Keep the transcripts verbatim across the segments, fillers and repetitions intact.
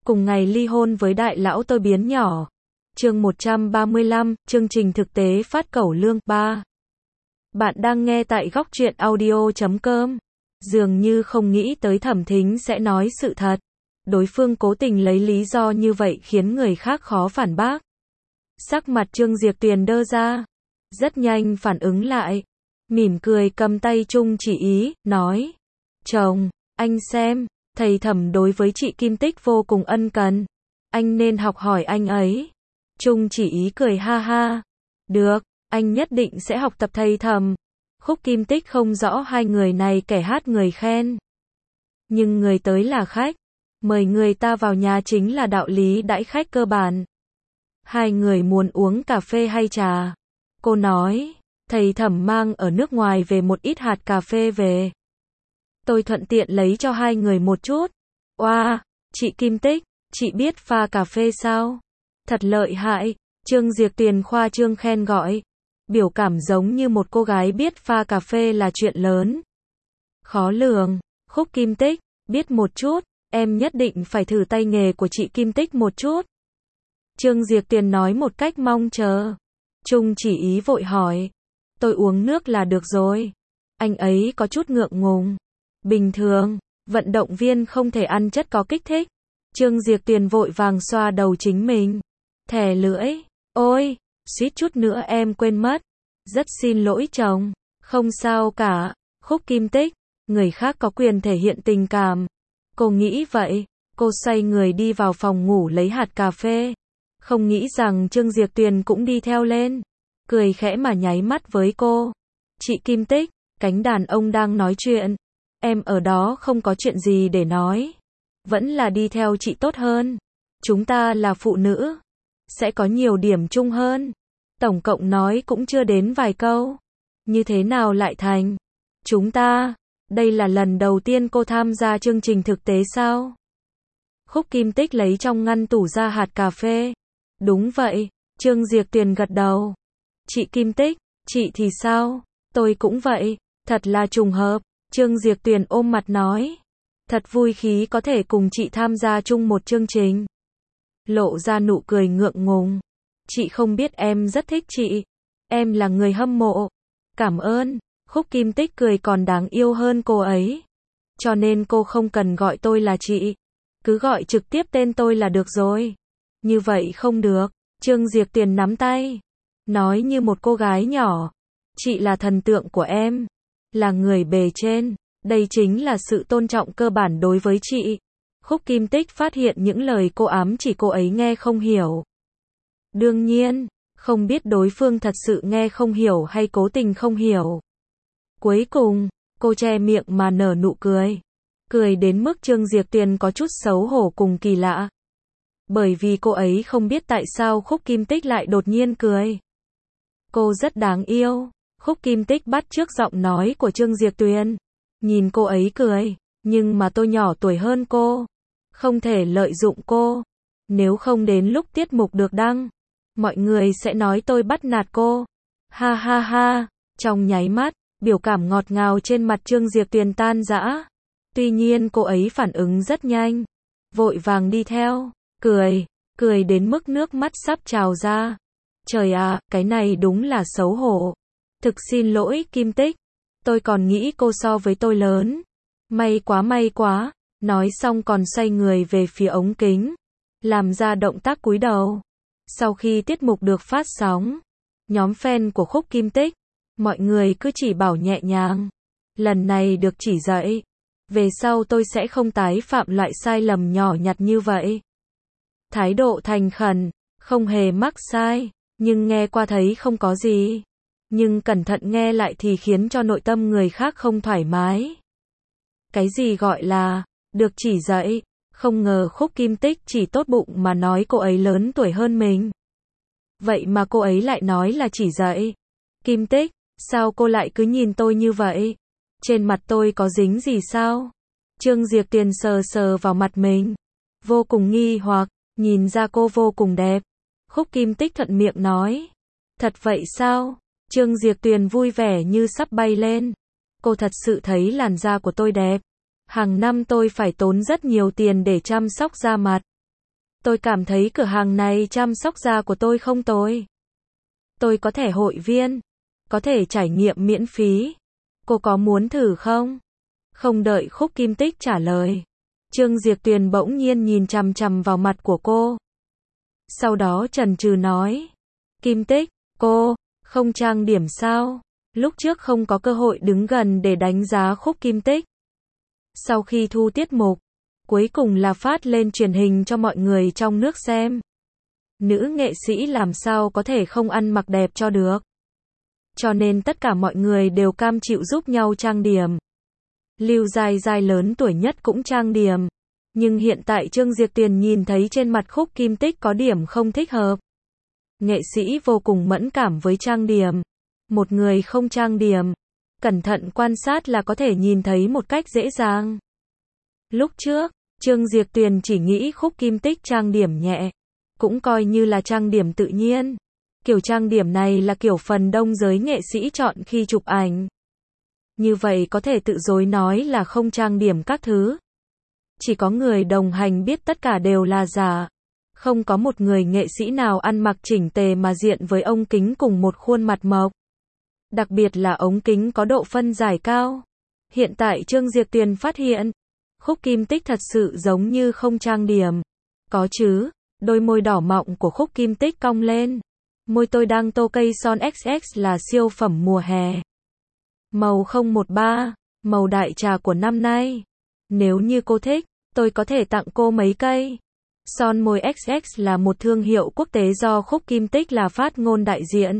cùng ngày ly hôn với đại lão tôi biến nhỏ. Chương một trăm ba mươi lăm, chương trình thực tế phát cẩu lương ba. Bạn đang nghe tại góc truyện audio chấm com. Dường như không nghĩ tới Thẩm Thính sẽ nói sự thật. Đối phương cố tình lấy lý do như vậy khiến người khác khó phản bác. Sắc mặt Trương Diệp Tuyền đơ ra. Rất nhanh phản ứng lại. Mỉm cười cầm tay Trung Chỉ Ý, nói. Chồng, anh xem, thầy Thẩm đối với chị Kim Tích vô cùng ân cần. Anh nên học hỏi anh ấy. Trung Chỉ Ý cười ha ha. Được, anh nhất định sẽ học tập thầy Thẩm. Khúc Kim Tích không rõ hai người này kẻ hát người khen. Nhưng người tới là khách. Mời người ta vào nhà chính là đạo lý đãi khách cơ bản. Hai người muốn uống cà phê hay trà? Cô nói, thầy Thẩm mang ở nước ngoài về một ít hạt cà phê về. Tôi thuận tiện lấy cho hai người một chút. Oa, wow, chị Kim Tích, chị biết pha cà phê sao? Thật lợi hại, Trương Diệp Tuyền khoa trương khen gọi. Biểu cảm giống như một cô gái biết pha cà phê là chuyện lớn. Khó lường, Khúc Kim Tích, biết một chút, em nhất định phải thử tay nghề của chị Kim Tích một chút. Trương Diệp Tuyền nói một cách mong chờ. Trung Chỉ Ý vội hỏi. Tôi uống nước là được rồi. Anh ấy có chút ngượng ngùng. Bình thường, vận động viên không thể ăn chất có kích thích. Trương Diệp Tuyền vội vàng xoa đầu chính mình. Thè lưỡi. Ôi, suýt chút nữa em quên mất. Rất xin lỗi chồng. Không sao cả. Khúc Kim Tích, người khác có quyền thể hiện tình cảm. Cô nghĩ vậy. Cô xoay người đi vào phòng ngủ lấy hạt cà phê. Không nghĩ rằng Trương Diệp Tuyền cũng đi theo lên. Cười khẽ mà nháy mắt với cô. Chị Kim Tích, cánh đàn ông đang nói chuyện. Em ở đó không có chuyện gì để nói. Vẫn là đi theo chị tốt hơn. Chúng ta là phụ nữ. Sẽ có nhiều điểm chung hơn. Tổng cộng nói cũng chưa đến vài câu. Như thế nào lại thành? Chúng ta, đây là lần đầu tiên cô tham gia chương trình thực tế sao? Khúc Kim Tích lấy trong ngăn tủ ra hạt cà phê. Đúng vậy, Trương Diệp Tuyền gật đầu. Chị Kim Tích, chị thì sao? Tôi cũng vậy, thật là trùng hợp. Trương Diệp Tuyền ôm mặt nói. Thật vui khí có thể cùng chị tham gia chung một chương trình. Lộ ra nụ cười ngượng ngùng. Chị không biết em rất thích chị. Em là người hâm mộ. Cảm ơn. Khúc Kim Tích cười còn đáng yêu hơn cô ấy. Cho nên cô không cần gọi tôi là chị. Cứ gọi trực tiếp tên tôi là được rồi. Như vậy không được. Trương Diệp Tuyền nắm tay. Nói như một cô gái nhỏ. Chị là thần tượng của em. Là người bề trên. Đây chính là sự tôn trọng cơ bản đối với chị. Khúc Kim Tích phát hiện những lời cô ám chỉ cô ấy nghe không hiểu. Đương nhiên, không biết đối phương thật sự nghe không hiểu hay cố tình không hiểu. Cuối cùng, cô che miệng mà nở nụ cười. Cười đến mức Trương Diệp Tuyền có chút xấu hổ cùng kỳ lạ. Bởi vì cô ấy không biết tại sao Khúc Kim Tích lại đột nhiên cười. Cô rất đáng yêu. Khúc Kim Tích bắt chước giọng nói của Trương Diệp Tuyền. Nhìn cô ấy cười, nhưng mà tôi nhỏ tuổi hơn cô. Không thể lợi dụng cô. Nếu không đến lúc tiết mục được đăng, mọi người sẽ nói tôi bắt nạt cô. Ha ha ha, trong nháy mắt, biểu cảm ngọt ngào trên mặt Trương Diệp Tuyền tan rã. Tuy nhiên cô ấy phản ứng rất nhanh. Vội vàng đi theo, cười, cười đến mức nước mắt sắp trào ra. Trời ạ, cái này đúng là xấu hổ. Thực xin lỗi Kim Tích. Tôi còn nghĩ cô so với tôi lớn. May quá may quá. Nói xong còn xoay người về phía ống kính. Làm ra động tác cúi đầu. Sau khi tiết mục được phát sóng, nhóm fan của Khúc Kim Tích, mọi người cứ chỉ bảo nhẹ nhàng. Lần này được chỉ dạy. Về sau tôi sẽ không tái phạm loại sai lầm nhỏ nhặt như vậy. Thái độ thành khẩn, không hề mắc sai. Nhưng nghe qua thấy không có gì. Nhưng cẩn thận nghe lại thì khiến cho nội tâm người khác không thoải mái. Cái gì gọi là được chỉ dạy? Không ngờ Khúc Kim Tích chỉ tốt bụng mà nói cô ấy lớn tuổi hơn mình. Vậy mà cô ấy lại nói là chỉ dạy. Kim Tích, sao cô lại cứ nhìn tôi như vậy? Trên mặt tôi có dính gì sao? Trương Diệp Tuyền sờ sờ vào mặt mình. Vô cùng nghi hoặc, nhìn ra cô vô cùng đẹp. Khúc Kim Tích thuận miệng nói. Thật vậy sao? Trương Diệp Tuyền vui vẻ như sắp bay lên. Cô thật sự thấy làn da của tôi đẹp. Hàng năm tôi phải tốn rất nhiều tiền để chăm sóc da mặt. Tôi cảm thấy cửa hàng này chăm sóc da của tôi không tồi. Tôi có thẻ hội viên, có thể trải nghiệm miễn phí. Cô có muốn thử không? Không đợi Khúc Kim Tích trả lời, Trương Diệp Tuyền bỗng nhiên nhìn chằm chằm vào mặt của cô. Sau đó chần chừ nói, Kim Tích, cô, không trang điểm sao? Lúc trước không có cơ hội đứng gần để đánh giá Khúc Kim Tích. Sau khi thu tiết mục, cuối cùng là phát lên truyền hình cho mọi người trong nước xem. Nữ nghệ sĩ làm sao có thể không ăn mặc đẹp cho được. Cho nên tất cả mọi người đều cam chịu giúp nhau trang điểm. Lưu Giai Giai lớn tuổi nhất cũng trang điểm. Nhưng hiện tại Trương Diệp Tuyền nhìn thấy trên mặt Khúc Kim Tích có điểm không thích hợp. Nghệ sĩ vô cùng mẫn cảm với trang điểm. Một người không trang điểm, cẩn thận quan sát là có thể nhìn thấy một cách dễ dàng. Lúc trước, Trương Diệp Tuyền chỉ nghĩ Khúc Kim Tích trang điểm nhẹ, cũng coi như là trang điểm tự nhiên. Kiểu trang điểm này là kiểu phần đông giới nghệ sĩ chọn khi chụp ảnh. Như vậy có thể tự dối nói là không trang điểm các thứ. Chỉ có người đồng hành biết tất cả đều là giả. Không có một người nghệ sĩ nào ăn mặc chỉnh tề mà diện với ống kính cùng một khuôn mặt mộc. Đặc biệt là ống kính có độ phân giải cao. Hiện tại Trương Diệp Tuyền phát hiện, Khúc Kim Tích thật sự giống như không trang điểm. Có chứ, đôi môi đỏ mọng của Khúc Kim Tích cong lên. Môi tôi đang tô cây son ích ích là siêu phẩm mùa hè. Màu không một ba, màu đại trà của năm nay. Nếu như cô thích, tôi có thể tặng cô mấy cây. Son môi ích ích là một thương hiệu quốc tế do Khúc Kim Tích là phát ngôn đại diện.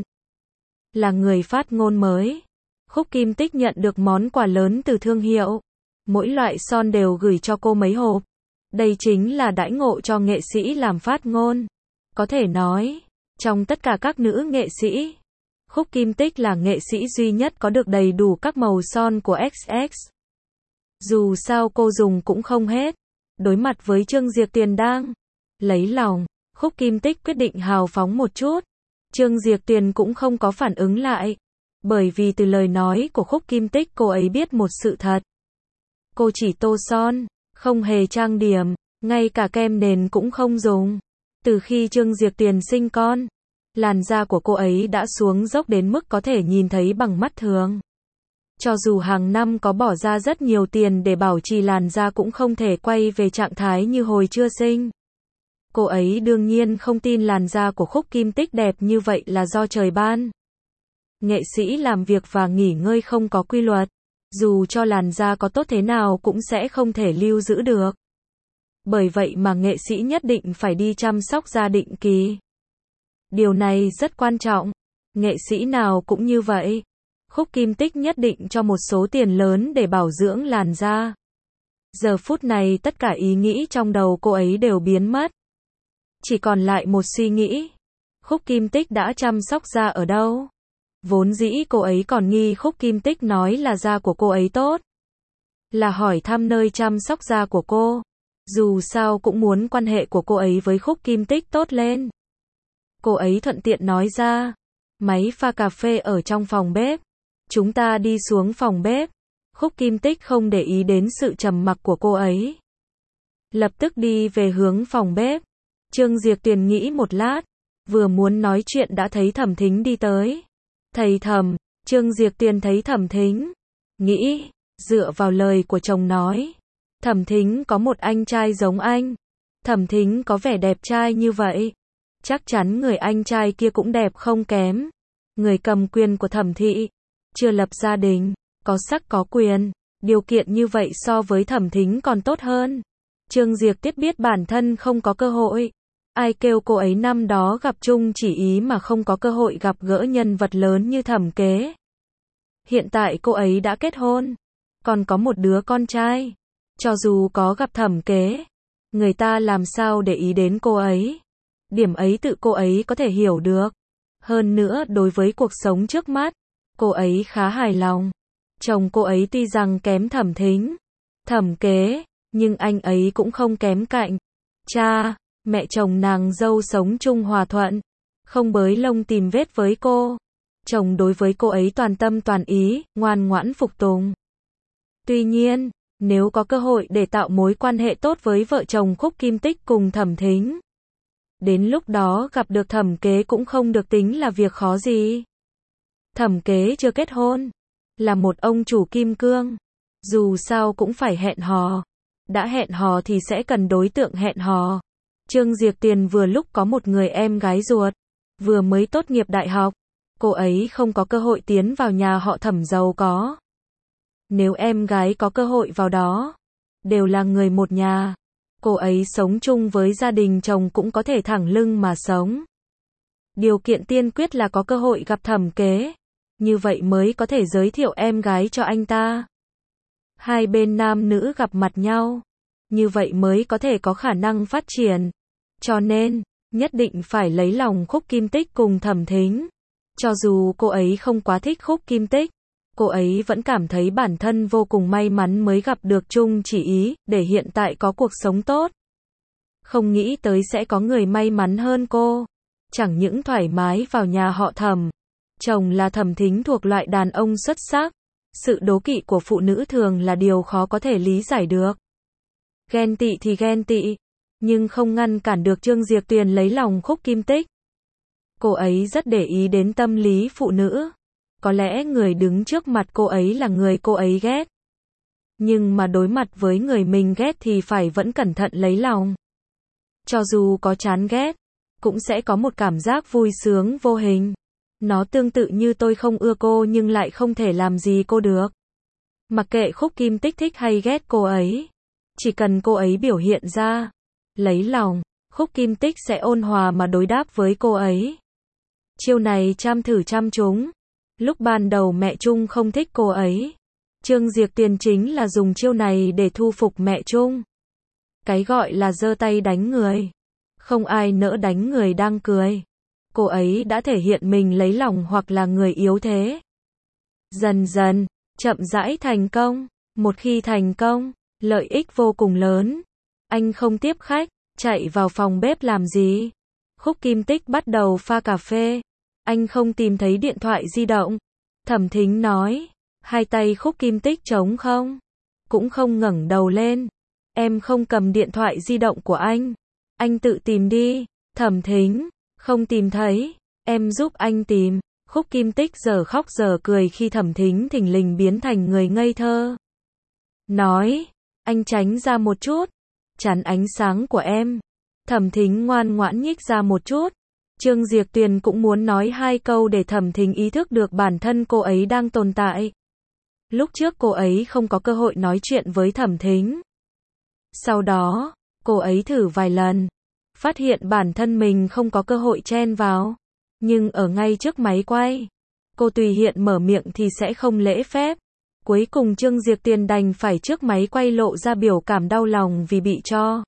Là người phát ngôn mới, Khúc Kim Tích nhận được món quà lớn từ thương hiệu. Mỗi loại son đều gửi cho cô mấy hộp. Đây chính là đãi ngộ cho nghệ sĩ làm phát ngôn. Có thể nói, trong tất cả các nữ nghệ sĩ, Khúc Kim Tích là nghệ sĩ duy nhất có được đầy đủ các màu son của ích ích. Dù sao cô dùng cũng không hết. Đối mặt với Trương Diệp Tuyền đang lấy lòng, Khúc Kim Tích quyết định hào phóng một chút. Trương Diệp Tuyền cũng không có phản ứng lại. Bởi vì từ lời nói của Khúc Kim Tích cô ấy biết một sự thật. Cô chỉ tô son, không hề trang điểm, ngay cả kem nền cũng không dùng. Từ khi Trương Diệp Tuyền sinh con, làn da của cô ấy đã xuống dốc đến mức có thể nhìn thấy bằng mắt thường. Cho dù hàng năm có bỏ ra rất nhiều tiền để bảo trì làn da cũng không thể quay về trạng thái như hồi chưa sinh. Cô ấy đương nhiên không tin làn da của Khúc Kim Tích đẹp như vậy là do trời ban. Nghệ sĩ làm việc và nghỉ ngơi không có quy luật, dù cho làn da có tốt thế nào cũng sẽ không thể lưu giữ được. Bởi vậy mà nghệ sĩ nhất định phải đi chăm sóc da định kỳ. Điều này rất quan trọng. Nghệ sĩ nào cũng như vậy. Khúc Kim Tích nhất định cho một số tiền lớn để bảo dưỡng làn da. Giờ phút này tất cả ý nghĩ trong đầu cô ấy đều biến mất. Chỉ còn lại một suy nghĩ. Khúc Kim Tích đã chăm sóc da ở đâu? Vốn dĩ cô ấy còn nghi Khúc Kim Tích nói là da của cô ấy tốt. Là hỏi thăm nơi chăm sóc da của cô. Dù sao cũng muốn quan hệ của cô ấy với Khúc Kim Tích tốt lên. Cô ấy thuận tiện nói ra. Máy pha cà phê ở trong phòng bếp. Chúng ta đi xuống phòng bếp. Khúc Kim Tích không để ý đến sự trầm mặc của cô ấy. Lập tức đi về hướng phòng bếp. Trương Diệp Tuyền nghĩ một lát. Vừa muốn nói chuyện đã thấy Thẩm Thính đi tới. Thầy Thẩm, Trương Diệp Tuyền thấy Thẩm Thính. Nghĩ, dựa vào lời của chồng nói. Thẩm Thính có một anh trai giống anh. Thẩm Thính có vẻ đẹp trai như vậy. Chắc chắn người anh trai kia cũng đẹp không kém. Người cầm quyền của Thẩm thị. Chưa lập gia đình, có sắc có quyền. Điều kiện như vậy so với Thẩm Thính còn tốt hơn. Trương Diệp Tiết biết bản thân không có cơ hội. Ai kêu cô ấy năm đó gặp chung chỉ ý mà không có cơ hội gặp gỡ nhân vật lớn như Thẩm Kế. Hiện tại cô ấy đã kết hôn. Còn có một đứa con trai. Cho dù có gặp Thẩm Kế, người ta làm sao để ý đến cô ấy. Điểm ấy tự cô ấy có thể hiểu được. Hơn nữa đối với cuộc sống trước mắt, cô ấy khá hài lòng. Chồng cô ấy tuy rằng kém Thẩm Thính, Thẩm Kế, nhưng anh ấy cũng không kém cạnh. Cha, mẹ chồng nàng dâu sống chung hòa thuận, không bới lông tìm vết với cô. Chồng đối với cô ấy toàn tâm toàn ý, ngoan ngoãn phục tùng. Tuy nhiên, nếu có cơ hội để tạo mối quan hệ tốt với vợ chồng Khúc Kim Tích cùng Thẩm Thính, Đến lúc đó gặp được Thẩm Kế cũng không được tính là việc khó gì. Thẩm Kế chưa kết hôn, là một ông chủ kim cương, dù sao cũng phải hẹn hò. Đã hẹn hò thì sẽ cần đối tượng hẹn hò. Trương Diệp Tuyền vừa lúc có một người em gái ruột, vừa mới tốt nghiệp đại học. Cô ấy không có cơ hội tiến vào nhà họ Thẩm giàu có. Nếu em gái có cơ hội vào đó, đều là người một nhà. Cô ấy sống chung với gia đình chồng cũng có thể thẳng lưng mà sống. Điều kiện tiên quyết là có cơ hội gặp Thẩm Kế, như vậy mới có thể giới thiệu em gái cho anh ta. Hai bên nam nữ gặp mặt nhau, như vậy mới có thể có khả năng phát triển. Cho nên, nhất định phải lấy lòng Khúc Kim Tích cùng Thẩm Thính. Cho dù cô ấy không quá thích Khúc Kim Tích, cô ấy vẫn cảm thấy bản thân vô cùng may mắn mới gặp được Chung Chỉ Ý, để hiện tại có cuộc sống tốt. Không nghĩ tới sẽ có người may mắn hơn cô. Chẳng những thoải mái vào nhà họ Thẩm, chồng là Thẩm Thính thuộc loại đàn ông xuất sắc. Sự đố kỵ của phụ nữ thường là điều khó có thể lý giải được. Ghen tị thì ghen tị, nhưng không ngăn cản được Trương Diệp Tuyền lấy lòng Khúc Kim Tích. Cô ấy rất để ý đến tâm lý phụ nữ. Có lẽ người đứng trước mặt cô ấy là người cô ấy ghét. Nhưng mà đối mặt với người mình ghét thì phải vẫn cẩn thận lấy lòng. Cho dù có chán ghét, cũng sẽ có một cảm giác vui sướng vô hình. Nó tương tự như tôi không ưa cô nhưng lại không thể làm gì cô được. Mặc kệ Khúc Kim Tích thích hay ghét cô ấy, chỉ cần cô ấy biểu hiện ra lấy lòng, Khúc Kim Tích sẽ ôn hòa mà đối đáp với cô ấy. Chiêu này chăm thử chăm trúng. Lúc ban đầu mẹ Chung không thích cô ấy, Trương Diệp Tuyền chính là dùng chiêu này để thu phục mẹ Chung. Cái gọi là giơ tay đánh người, không ai nỡ đánh người đang cười. Cô ấy đã thể hiện mình lấy lòng hoặc là người yếu thế. Dần dần, chậm rãi thành công. Một khi thành công, lợi ích vô cùng lớn. Anh không tiếp khách, chạy vào phòng bếp làm gì? Khúc Kim Tích bắt đầu pha cà phê. Anh không tìm thấy điện thoại di động. Thẩm Thính nói. Hai tay Khúc Kim Tích trống không? Cũng không ngẩng đầu lên. Em không cầm điện thoại di động của anh. Anh tự tìm đi. Thẩm Thính. Không tìm thấy. Em giúp anh tìm. Khúc Kim Tích giờ khóc giờ cười khi Thẩm Thính thình lình biến thành người ngây thơ. Nói. Anh tránh ra một chút. Chắn ánh sáng của em. Thẩm Thính ngoan ngoãn nhích ra một chút. Trương Diệp Tuyền cũng muốn nói hai câu để Thẩm Thính ý thức được bản thân cô ấy đang tồn tại. Lúc trước cô ấy không có cơ hội nói chuyện với Thẩm Thính. Sau đó, cô ấy thử vài lần, phát hiện bản thân mình không có cơ hội chen vào. Nhưng ở ngay trước máy quay, cô tùy hiện mở miệng thì sẽ không lễ phép. Cuối cùng Trương Diệp Tuyền đành phải trước máy quay lộ ra biểu cảm đau lòng vì bị cho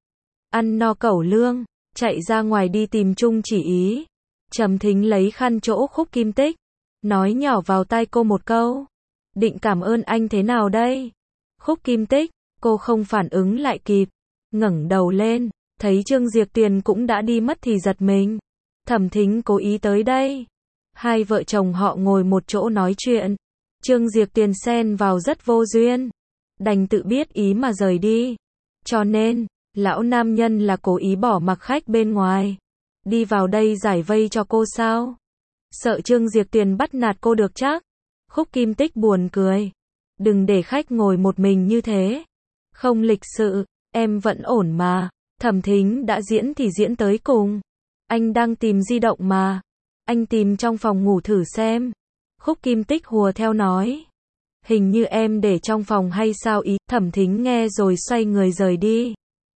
ăn no cẩu lương, chạy ra ngoài đi tìm Chung Chỉ Ý. Trầm Thính lấy khăn chỗ Khúc Kim Tích, nói nhỏ vào tai cô một câu. Định cảm ơn anh thế nào đây? Khúc Kim Tích, cô không phản ứng lại kịp, ngẩng đầu lên, thấy Trương Diệp Tuyền cũng đã đi mất thì giật mình. Thẩm Thính cố ý tới đây. Hai vợ chồng họ ngồi một chỗ nói chuyện. Trương Diệp Tuyền xen vào rất vô duyên, đành tự biết ý mà rời đi. Cho nên, lão nam nhân là cố ý bỏ mặc khách bên ngoài, đi vào đây giải vây cho cô sao? Sợ Trương Diệp Tuyền bắt nạt cô được chắc? Khúc Kim Tích buồn cười. Đừng để khách ngồi một mình như thế. Không lịch sự, em vẫn ổn mà. Thẩm Thính đã diễn thì diễn tới cùng. Anh đang tìm di động mà. Anh tìm trong phòng ngủ thử xem. Khúc Kim Tích hùa theo nói. Hình như em để trong phòng hay sao ý. Thẩm Thính nghe rồi xoay người rời đi.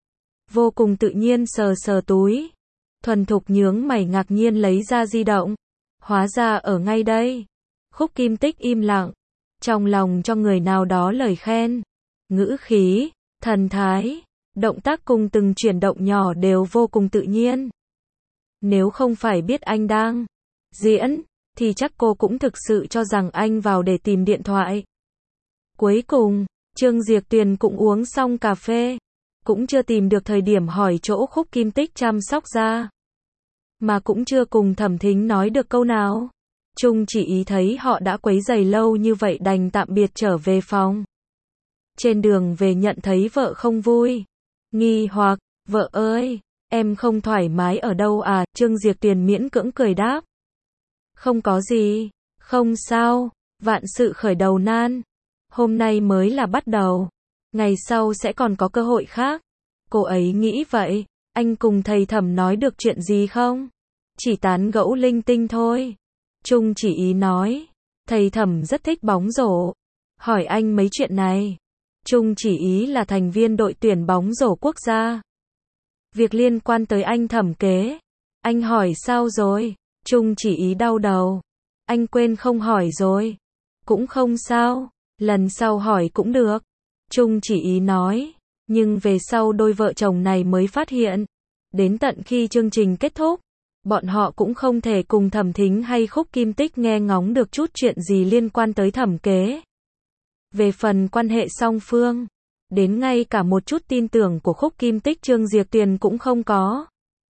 Vô cùng tự nhiên sờ sờ túi. Thuần thục nhướng mày ngạc nhiên lấy ra di động. Hóa ra ở ngay đây. Khúc Kim Tích im lặng. Trong lòng cho người nào đó lời khen. Ngữ khí, thần thái, động tác cùng từng chuyển động nhỏ đều vô cùng tự nhiên. Nếu không phải biết anh đang diễn, thì chắc cô cũng thực sự cho rằng anh vào để tìm điện thoại. Cuối cùng, Trương Diệp Tuyền cũng uống xong cà phê. Cũng chưa tìm được thời điểm hỏi chỗ Khúc Kim Tích chăm sóc da. Mà cũng chưa cùng Thẩm Thính nói được câu nào. Chung Chỉ Ý thấy họ đã quấy rầy lâu như vậy đành tạm biệt trở về phòng. Trên đường về nhận thấy vợ không vui. Nghi hoặc, vợ ơi, Em không thoải mái ở đâu à, Trương Diệp Tuyền miễn cưỡng cười đáp. Không có gì, không sao, vạn sự khởi đầu nan. Hôm nay mới là bắt đầu, ngày sau sẽ còn có cơ hội khác. Cô ấy nghĩ vậy. Anh cùng thầy Thẩm nói được chuyện gì không? Chỉ tán gẫu linh tinh thôi. Trung Chỉ Ý nói. Thầy Thẩm rất thích bóng rổ. Hỏi anh mấy chuyện này. Trung Chỉ Ý là thành viên đội tuyển bóng rổ quốc gia. Việc liên quan tới anh Thẩm kế. Anh hỏi sao rồi? Trung Chỉ Ý đau đầu. Anh quên không hỏi rồi. Cũng không sao, lần sau hỏi cũng được. Trung Chỉ Ý nói. Nhưng về sau đôi vợ chồng này mới phát hiện. Đến tận khi chương trình kết thúc, bọn họ cũng không thể cùng Thẩm Thính hay Khúc Kim Tích nghe ngóng được chút chuyện gì liên quan tới Thẩm kế. Về phần quan hệ song phương, đến ngay cả một chút tin tưởng của Khúc Kim Tích Trương Diệp Tuyền cũng không có.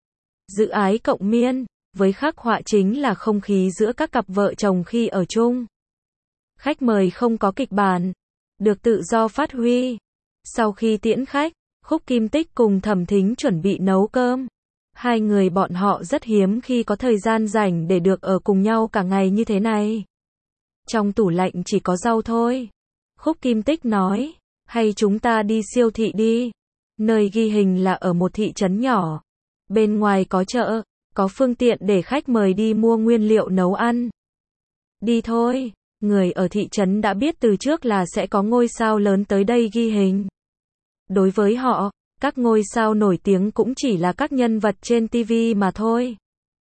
Dự ái cộng miên, với khắc họa chính là không khí giữa các cặp vợ chồng khi ở chung. Khách mời không có kịch bản, được tự do phát huy. Sau khi tiễn khách, Khúc Kim Tích cùng Thẩm Thính chuẩn bị nấu cơm. Hai người bọn họ rất hiếm khi có thời gian rảnh để được ở cùng nhau cả ngày như thế này. Trong tủ lạnh chỉ có rau thôi. Khúc Kim Tích nói, hay chúng ta đi siêu thị đi. Nơi ghi hình là ở một thị trấn nhỏ. Bên ngoài có chợ, có phương tiện để khách mời đi mua nguyên liệu nấu ăn. Đi thôi, người ở thị trấn đã biết từ trước là sẽ có ngôi sao lớn tới đây ghi hình. Đối với họ, các ngôi sao nổi tiếng cũng chỉ là các nhân vật trên ti vi mà thôi.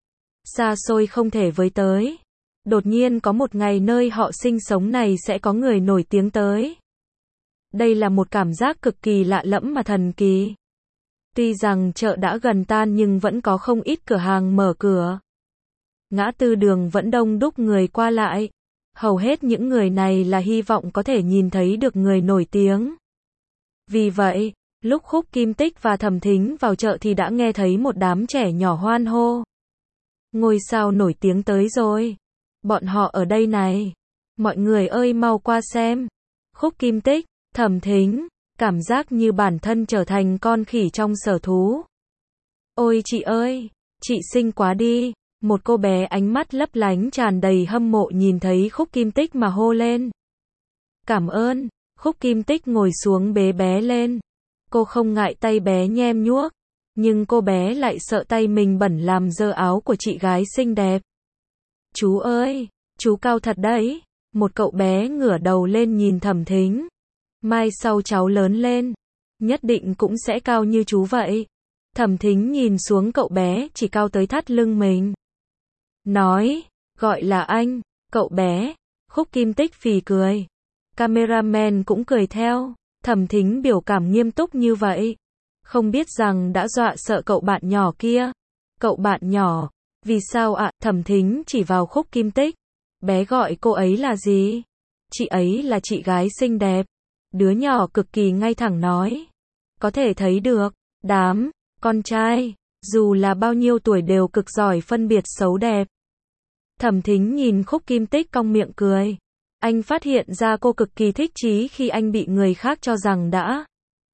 Xa xôi không thể với tới. Đột nhiên có một ngày nơi họ sinh sống này sẽ có người nổi tiếng tới. Đây là một cảm giác cực kỳ lạ lẫm mà thần kỳ. Tuy rằng chợ đã gần tan nhưng vẫn có không ít cửa hàng mở cửa. Ngã tư đường vẫn đông đúc người qua lại. Hầu hết những người này là hy vọng có thể nhìn thấy được người nổi tiếng. Vì vậy, lúc Khúc Kim Tích và Thẩm Thính vào chợ thì đã nghe thấy một đám trẻ nhỏ hoan hô. Ngôi sao nổi tiếng tới rồi. Bọn họ ở đây này. Mọi người ơi mau qua xem. Khúc Kim Tích, Thẩm Thính, cảm giác như bản thân trở thành con khỉ trong sở thú. Ôi chị ơi, chị xinh quá đi. Một cô bé ánh mắt lấp lánh tràn đầy hâm mộ nhìn thấy Khúc Kim Tích mà hô lên. Cảm ơn. Khúc Kim Tích ngồi xuống bế bé lên. Cô không ngại tay bé nhem nhuốc, nhưng cô bé lại sợ tay mình bẩn làm dơ áo của chị gái xinh đẹp. Chú ơi, chú cao thật đấy. Một cậu bé ngửa đầu lên nhìn Thẩm Thính. Mai sau cháu lớn lên, nhất định cũng sẽ cao như chú vậy. Thẩm Thính nhìn xuống cậu bé chỉ cao tới thắt lưng mình. Nói, gọi là anh, cậu bé. Khúc Kim Tích phì cười. Cameraman cũng cười theo. Thẩm Thính biểu cảm nghiêm túc như vậy. Không biết rằng đã dọa sợ cậu bạn nhỏ kia. Cậu bạn nhỏ, vì sao ạ? À? Thẩm Thính chỉ vào Khúc Kim Tích. Bé gọi cô ấy là gì? Chị ấy là chị gái xinh đẹp. Đứa nhỏ cực kỳ ngay thẳng nói. Có thể thấy được, đám con trai, dù là bao nhiêu tuổi đều cực giỏi phân biệt xấu đẹp. Thẩm Thính nhìn Khúc Kim Tích cong miệng cười. Anh phát hiện ra cô cực kỳ thích chí khi anh bị người khác cho rằng đã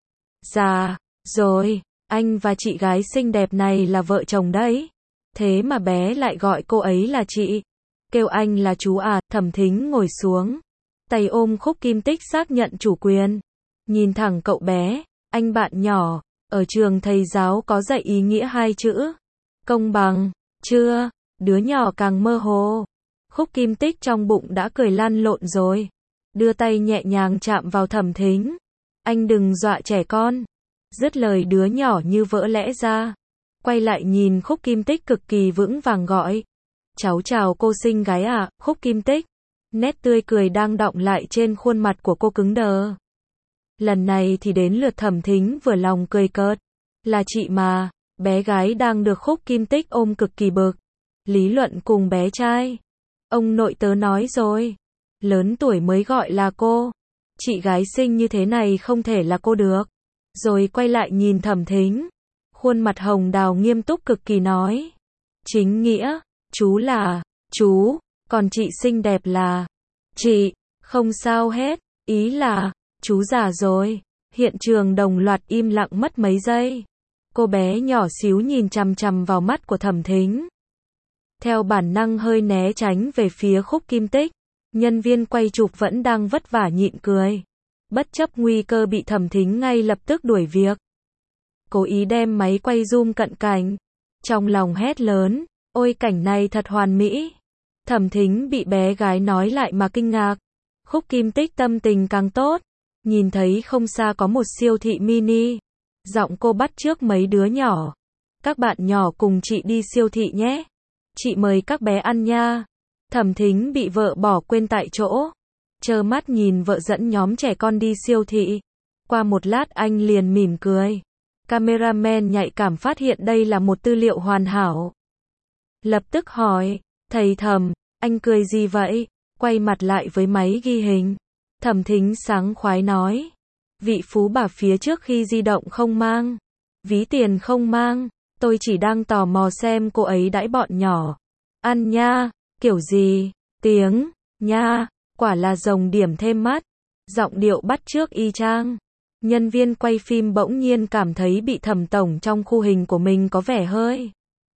già rồi. Anh và chị gái xinh đẹp này là vợ chồng đấy. Thế mà bé lại gọi cô ấy là chị. Kêu anh là chú à. Thẩm Thính ngồi xuống, tay ôm Khúc Kim Tích xác nhận chủ quyền. Nhìn thẳng cậu bé. Anh bạn nhỏ, ở trường thầy giáo có dạy ý nghĩa hai chữ công bằng chưa? Đứa nhỏ càng mơ hồ. Khúc Kim Tích trong bụng đã cười lăn lộn rồi. Đưa tay nhẹ nhàng chạm vào Thẩm Thính. Anh đừng dọa trẻ con. Dứt lời đứa nhỏ như vỡ lẽ ra. Quay lại nhìn Khúc Kim Tích cực kỳ vững vàng gọi. Cháu chào cô xinh gái ạ. À. Khúc Kim Tích. Nét tươi cười đang đọng lại trên khuôn mặt của cô cứng đờ. Lần này thì đến lượt Thẩm Thính vừa lòng cười cợt. Là chị mà. Bé gái đang được Khúc Kim Tích ôm cực kỳ bực. Lý luận cùng bé trai. Ông nội tớ nói rồi. Lớn tuổi mới gọi là cô. Chị gái xinh như thế này không thể là cô được. Rồi quay lại nhìn Thẩm Thính. Khuôn mặt hồng đào nghiêm túc cực kỳ nói. Chính nghĩa, chú là chú, còn chị xinh đẹp là chị, không sao hết. Ý là, chú già rồi. Hiện trường đồng loạt im lặng mất mấy giây. Cô bé nhỏ xíu nhìn chằm chằm vào mắt của Thẩm Thính. Theo bản năng hơi né tránh về phía Khúc Kim Tích. Nhân viên quay chụp vẫn đang vất vả nhịn cười. Bất chấp nguy cơ bị Thẩm Thính ngay lập tức đuổi việc. Cố ý đem máy quay zoom cận cảnh. Trong lòng hét lớn, ôi cảnh này thật hoàn mỹ. Thẩm Thính bị bé gái nói lại mà kinh ngạc. Khúc Kim Tích tâm tình càng tốt. Nhìn thấy không xa có một siêu thị mini. Giọng cô bắt chước mấy đứa nhỏ. Các bạn nhỏ cùng chị đi siêu thị nhé. Chị mời các bé ăn nha. Thẩm Thính bị vợ bỏ quên tại chỗ. Trơ mắt nhìn vợ dẫn nhóm trẻ con đi siêu thị. Qua một lát anh liền mỉm cười. Cameraman nhạy cảm phát hiện đây là một tư liệu hoàn hảo. Lập tức hỏi, thầy Thẩm, anh cười gì vậy? Quay mặt lại với máy ghi hình. Thẩm Thính sáng khoái nói. Vị phú bà phía trước khi di động không mang. Ví tiền không mang. Tôi chỉ đang tò mò xem cô ấy đãi bọn nhỏ. Ăn nha, kiểu gì? Tiếng, nha, quả là rồng điểm thêm mắt. Giọng điệu bắt chước y chang. Nhân viên quay phim bỗng nhiên cảm thấy bị Thẩm tổng trong khu hình của mình có vẻ hơi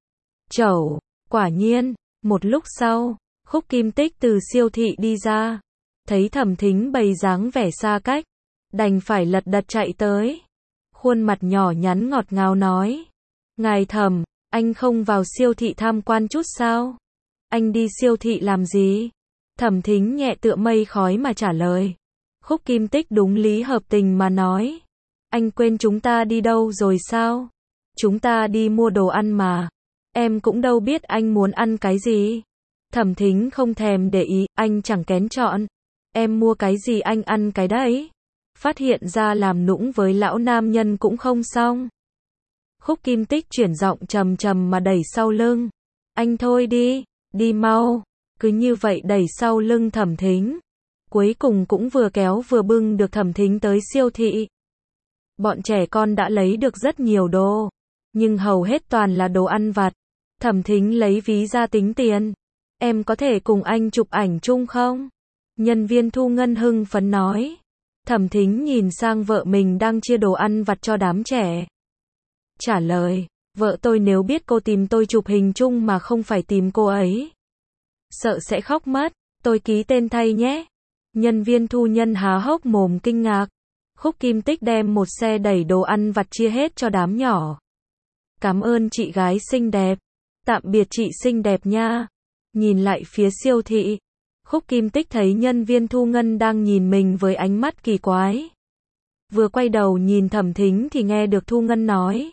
chẩu. Quả nhiên, một lúc sau, Khúc Kim Tích từ siêu thị đi ra. Thấy Thẩm Thính bày dáng vẻ xa cách. Đành phải lật đật chạy tới. Khuôn mặt nhỏ nhắn ngọt ngào nói. Ngài Thẩm, anh không vào siêu thị tham quan chút sao? Anh đi siêu thị làm gì? Thẩm Thính nhẹ tựa mây khói mà trả lời. Khúc Kim Tích đúng lý hợp tình mà nói. Anh quên chúng ta đi đâu rồi sao? Chúng ta đi mua đồ ăn mà. Em cũng đâu biết anh muốn ăn cái gì. Thẩm Thính không thèm để ý, anh chẳng kén chọn. Em mua cái gì anh ăn cái đấy. Phát hiện ra làm nũng với lão nam nhân cũng không xong. Khúc Kim Tích chuyển giọng trầm trầm mà đẩy sau lưng. Anh thôi đi, đi mau. Cứ như vậy đẩy sau lưng Thẩm Thính. Cuối cùng cũng vừa kéo vừa bưng được Thẩm Thính tới siêu thị. Bọn trẻ con đã lấy được rất nhiều đồ. Nhưng hầu hết toàn là đồ ăn vặt. Thẩm Thính lấy ví ra tính tiền. Em có thể cùng anh chụp ảnh chung không? Nhân viên thu ngân hưng phấn nói. Thẩm Thính nhìn sang vợ mình đang chia đồ ăn vặt cho đám trẻ. Trả lời, vợ tôi nếu biết cô tìm tôi chụp hình chung mà không phải tìm cô ấy. Sợ sẽ khóc mất, tôi ký tên thay nhé. Nhân viên thu nhân há hốc mồm kinh ngạc. Khúc Kim Tích đem một xe đẩy đồ ăn vặt chia hết cho đám nhỏ. Cảm ơn chị gái xinh đẹp. Tạm biệt chị xinh đẹp nha. Nhìn lại phía siêu thị. Khúc Kim Tích thấy nhân viên thu ngân đang nhìn mình với ánh mắt kỳ quái. Vừa quay đầu nhìn Thẩm Thính thì nghe được thu ngân nói.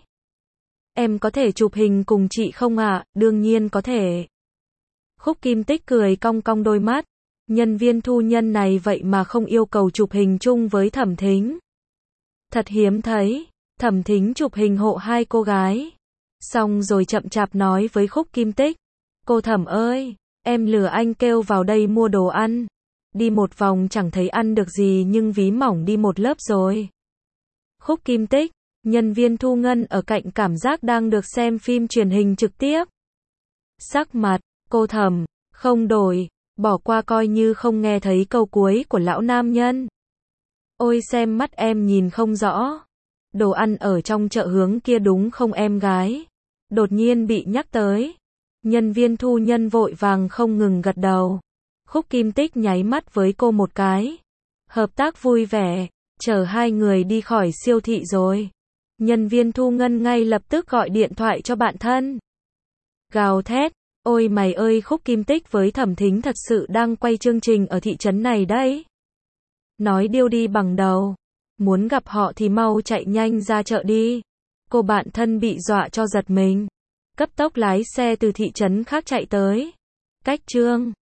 Em có thể chụp hình cùng chị không ạ? À? Đương nhiên có thể. Khúc Kim Tích cười cong cong đôi mắt. Nhân viên thu nhân này vậy mà không yêu cầu chụp hình chung với Thẩm Thính. Thật hiếm thấy. Thẩm Thính chụp hình hộ hai cô gái. Xong rồi chậm chạp nói với Khúc Kim Tích. Cô Thẩm ơi, em lừa anh kêu vào đây mua đồ ăn. Đi một vòng chẳng thấy ăn được gì nhưng ví mỏng đi một lớp rồi. Khúc Kim Tích, nhân viên thu ngân ở cạnh cảm giác đang được xem phim truyền hình trực tiếp. Sắc mặt, cô Thẩm, không đổi, bỏ qua coi như không nghe thấy câu cuối của lão nam nhân. Ôi xem mắt em nhìn không rõ. Đồ ăn ở trong chợ hướng kia đúng không em gái? Đột nhiên bị nhắc tới. Nhân viên thu nhân vội vàng không ngừng gật đầu. Khúc Kim Tích nháy mắt với cô một cái. Hợp tác vui vẻ, chờ hai người đi khỏi siêu thị rồi. Nhân viên thu ngân ngay lập tức gọi điện thoại cho bạn thân. Gào thét, ôi mày ơi Khúc Kim Tích với Thẩm Thính thật sự đang quay chương trình ở thị trấn này đấy. Nói điêu đi bằng đầu. Muốn gặp họ thì mau chạy nhanh ra chợ đi. Cô bạn thân bị dọa cho giật mình. Cấp tốc lái xe từ thị trấn khác chạy tới. Cách chương